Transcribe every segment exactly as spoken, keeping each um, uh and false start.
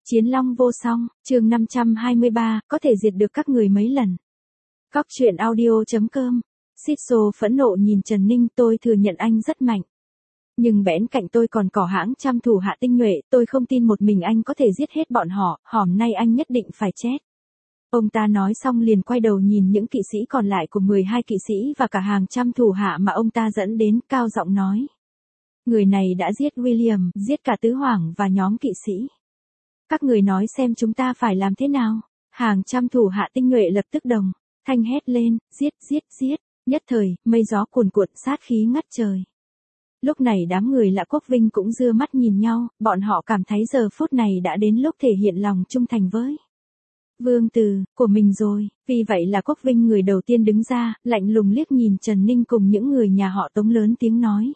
Chiến long vô song, chương năm trăm hai mươi ba, có thể diệt được các người mấy lần. Góc truyện audio chấm com. Sitso phẫn nộ nhìn Trần Ninh, tôi thừa nhận anh rất mạnh. Nhưng bẽn cạnh tôi còn có hãng trăm thủ hạ tinh nhuệ, tôi không tin một mình anh có thể giết hết bọn họ, hôm nay anh nhất định phải chết. Ông ta nói xong liền quay đầu nhìn những kỵ sĩ còn lại của mười hai kỵ sĩ và cả hàng trăm thủ hạ mà ông ta dẫn đến, cao giọng nói. Người này đã giết William, giết cả tứ hoàng và nhóm kỵ sĩ. Các người nói xem chúng ta phải làm thế nào? Hàng trăm thủ hạ tinh nhuệ lập tức đồng thanh hét lên, giết, giết, giết. Nhất thời, mây gió cuồn cuộn, sát khí ngất trời. Lúc này đám người Lã Quốc Vinh cũng dưa mắt nhìn nhau, bọn họ cảm thấy giờ phút này đã đến lúc thể hiện lòng trung thành với vương tử của mình rồi. Vì vậy Lã Quốc Vinh người đầu tiên đứng ra, lạnh lùng liếc nhìn Trần Ninh cùng những người nhà họ Tống lớn tiếng nói.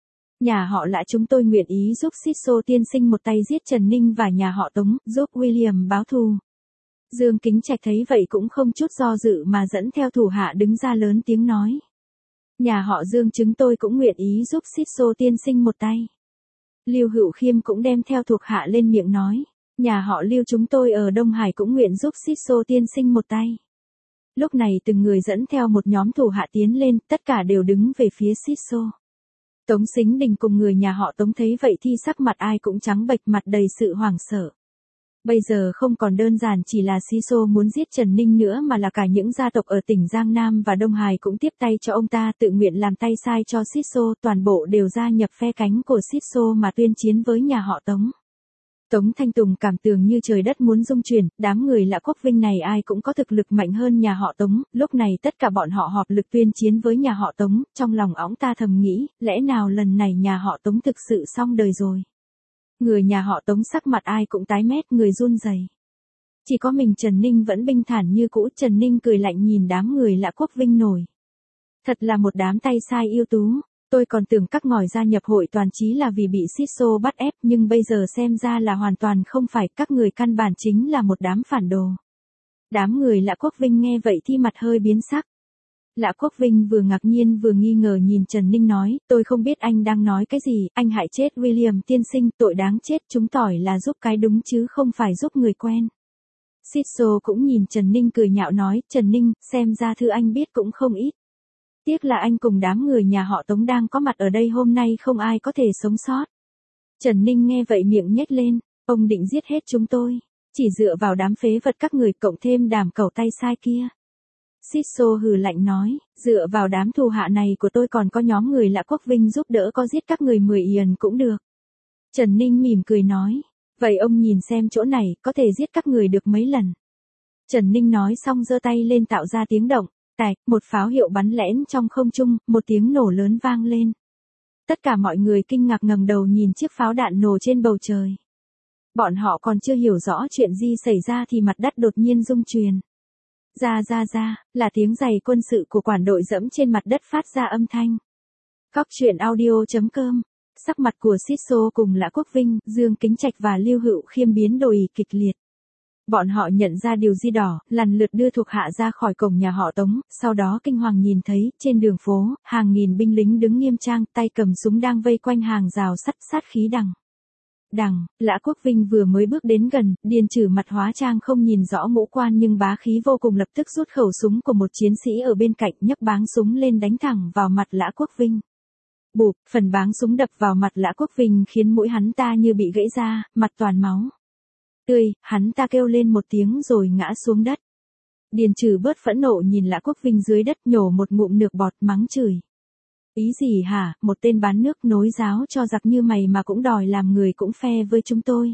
Nhà họ Lã chúng tôi nguyện ý giúp Sitso tiên sinh một tay giết Trần Ninh và nhà họ Tống, giúp William báo thù. Dương Kính Trạch thấy vậy cũng không chút do dự mà dẫn theo thủ hạ đứng ra lớn tiếng nói. Nhà họ Dương chúng tôi cũng nguyện ý giúp Sitso tiên sinh một tay. Lưu Hữu Khiêm cũng đem theo thuộc hạ lên miệng nói. Nhà họ Lưu chúng tôi ở Đông Hải cũng nguyện giúp Sitso tiên sinh một tay. Lúc này từng người dẫn theo một nhóm thủ hạ tiến lên, tất cả đều đứng về phía Sitso. Tống Sính Đình cùng người nhà họ Tống thấy vậy thì sắc mặt ai cũng trắng bệch, mặt đầy sự hoảng sợ. Bây giờ không còn đơn giản chỉ là Sitso muốn giết Trần Ninh nữa mà là cả những gia tộc ở tỉnh Giang Nam và Đông Hải cũng tiếp tay cho ông ta, tự nguyện làm tay sai cho Sitso, toàn bộ đều gia nhập phe cánh của Sitso mà tuyên chiến với nhà họ Tống. Tống Thanh Tùng cảm tưởng như trời đất muốn rung chuyển, đám người Lã Quốc Vinh này ai cũng có thực lực mạnh hơn nhà họ Tống, lúc này tất cả bọn họ họp lực tuyên chiến với nhà họ Tống, trong lòng óng ta thầm nghĩ, lẽ nào lần này nhà họ Tống thực sự xong đời rồi. Người nhà họ Tống sắc mặt ai cũng tái mét, người run rẩy. Chỉ có mình Trần Ninh vẫn bình thản như cũ. Trần Ninh cười lạnh nhìn đám người Lã Quốc Vinh nổi. Thật là một đám tay sai ưu tú. Tôi còn tưởng các ngòi gia nhập hội toàn chí là vì bị Sitso bắt ép, nhưng bây giờ xem ra là hoàn toàn không phải, các người căn bản chính là một đám phản đồ. Đám người Lã Quốc Vinh nghe vậy thì mặt hơi biến sắc. Lã Quốc Vinh vừa ngạc nhiên vừa nghi ngờ nhìn Trần Ninh nói, tôi không biết anh đang nói cái gì, anh hại chết William tiên sinh, tội đáng chết, chúng tỏi là giúp cái đúng chứ không phải giúp người quen. Sitso cũng nhìn Trần Ninh cười nhạo nói, Trần Ninh, xem ra thư anh biết cũng không ít. Tiếc là anh cùng đám người nhà họ Tống đang có mặt ở đây hôm nay không ai có thể sống sót. Trần Ninh nghe vậy miệng nhếch lên, ông định giết hết chúng tôi, chỉ dựa vào đám phế vật các người cộng thêm đám cẩu tay sai kia. Sitso hừ lạnh nói, dựa vào đám thù hạ này của tôi còn có nhóm người Lã Quốc Vinh giúp đỡ có giết các người mười yền cũng được. Trần Ninh mỉm cười nói, vậy ông nhìn xem chỗ này có thể giết các người được mấy lần. Trần Ninh nói xong giơ tay lên tạo ra tiếng động, tạch, một pháo hiệu bắn lẻn trong không trung, một tiếng nổ lớn vang lên. Tất cả mọi người kinh ngạc ngẩng đầu nhìn chiếc pháo đạn nổ trên bầu trời. Bọn họ còn chưa hiểu rõ chuyện gì xảy ra thì mặt đất đột nhiên rung chuyển. Ra ra ra, là tiếng giày quân sự của quản đội dẫm trên mặt đất phát ra âm thanh. Góc truyện audio chấm com. Sắc mặt của Sitso cùng Lã Quốc Vinh, Dương Kính Trạch và Lưu Hữu Khiêm biến đổi kịch liệt. Bọn họ nhận ra điều gì đó, lần lượt đưa thuộc hạ ra khỏi cổng nhà họ Tống, sau đó kinh hoàng nhìn thấy, trên đường phố, hàng nghìn binh lính đứng nghiêm trang, tay cầm súng đang vây quanh hàng rào sắt, sát khí đằng. Đằng, Lã Quốc Vinh vừa mới bước đến gần, Điền Trử mặt hóa trang không nhìn rõ ngũ quan nhưng bá khí vô cùng, lập tức rút khẩu súng của một chiến sĩ ở bên cạnh, nhấc báng súng lên đánh thẳng vào mặt Lã Quốc Vinh. Bụp, phần báng súng đập vào mặt Lã Quốc Vinh khiến mũi hắn ta như bị gãy ra, mặt toàn máu tươi, hắn ta kêu lên một tiếng rồi ngã xuống đất. Điền Trử bớt phẫn nộ nhìn Lã Quốc Vinh dưới đất, nhổ một ngụm nước bọt mắng chửi. Ý gì hả, một tên bán nước nối giáo cho giặc như mày mà cũng đòi làm người cũng phe với chúng tôi.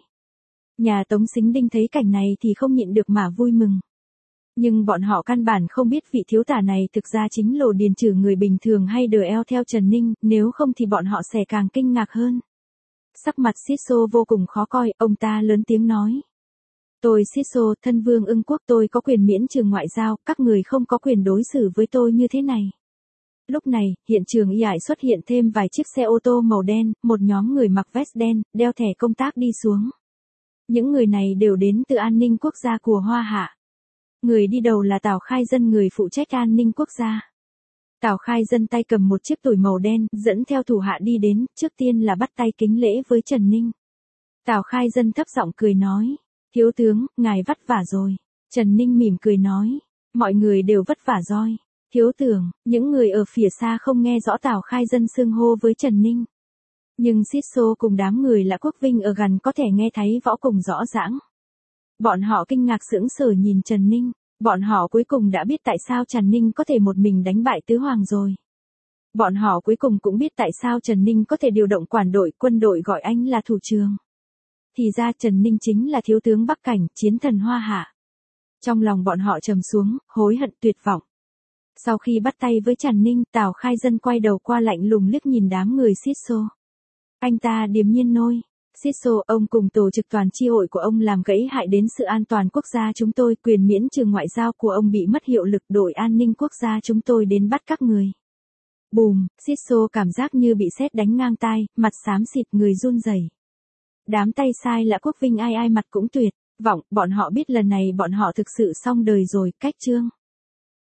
Nhà Tống Sính Đinh thấy cảnh này thì không nhịn được mà vui mừng. Nhưng bọn họ căn bản không biết vị thiếu tả này thực ra chính là Điền Trử người bình thường hay đờ eo theo Trần Ninh, nếu không thì bọn họ sẽ càng kinh ngạc hơn. Sắc mặt Sitso vô cùng khó coi, ông ta lớn tiếng nói. Tôi Sitso, thân vương Ưng Quốc, tôi có quyền miễn trừ ngoại giao, các người không có quyền đối xử với tôi như thế này. Lúc này, hiện trường y ải xuất hiện thêm vài chiếc xe ô tô màu đen, một nhóm người mặc vest đen, đeo thẻ công tác đi xuống. Những người này đều đến từ an ninh quốc gia của Hoa Hạ. Người đi đầu là Tào Khai Dân, người phụ trách an ninh quốc gia. Tào Khai Dân tay cầm một chiếc tủi màu đen, dẫn theo thủ hạ đi đến, trước tiên là bắt tay kính lễ với Trần Ninh. Tào Khai Dân thấp giọng cười nói, Thiếu tướng, ngài vất vả rồi. Trần Ninh mỉm cười nói. Mọi người đều vất vả rồi. Thiếu tưởng, những người ở phía xa không nghe rõ Tào Khai Dân xưng hô với Trần Ninh. Nhưng Xít Xô cùng đám người Lã Quốc Vinh ở gần có thể nghe thấy võ cùng rõ ràng. Bọn họ kinh ngạc sững sờ nhìn Trần Ninh. Bọn họ cuối cùng đã biết tại sao Trần Ninh có thể một mình đánh bại Tứ Hoàng rồi. Bọn họ cuối cùng cũng biết tại sao Trần Ninh có thể điều động quản đội quân đội gọi anh là thủ trưởng. Thì ra Trần Ninh chính là thiếu tướng Bắc Cảnh, chiến thần Hoa Hạ. Trong lòng bọn họ trầm xuống, hối hận tuyệt vọng. Sau khi bắt tay với Trần Ninh, Tào Khai Dân quay đầu qua lạnh lùng liếc nhìn đám người Xít Xô. Anh ta điềm nhiên nôi. Xít Xô, ông cùng tổ chức toàn chi hội của ông làm gãy hại đến sự an toàn quốc gia chúng tôi, quyền miễn trừ ngoại giao của ông bị mất hiệu lực, đội an ninh quốc gia chúng tôi đến bắt các người. Bùm, Xít Xô cảm giác như bị sét đánh ngang tai, mặt xám xịt, người run rẩy. Đám tay sai Lã Quốc Vinh ai ai mặt cũng tuyệt vọng, bọn họ biết lần này bọn họ thực sự xong đời rồi, cách chương.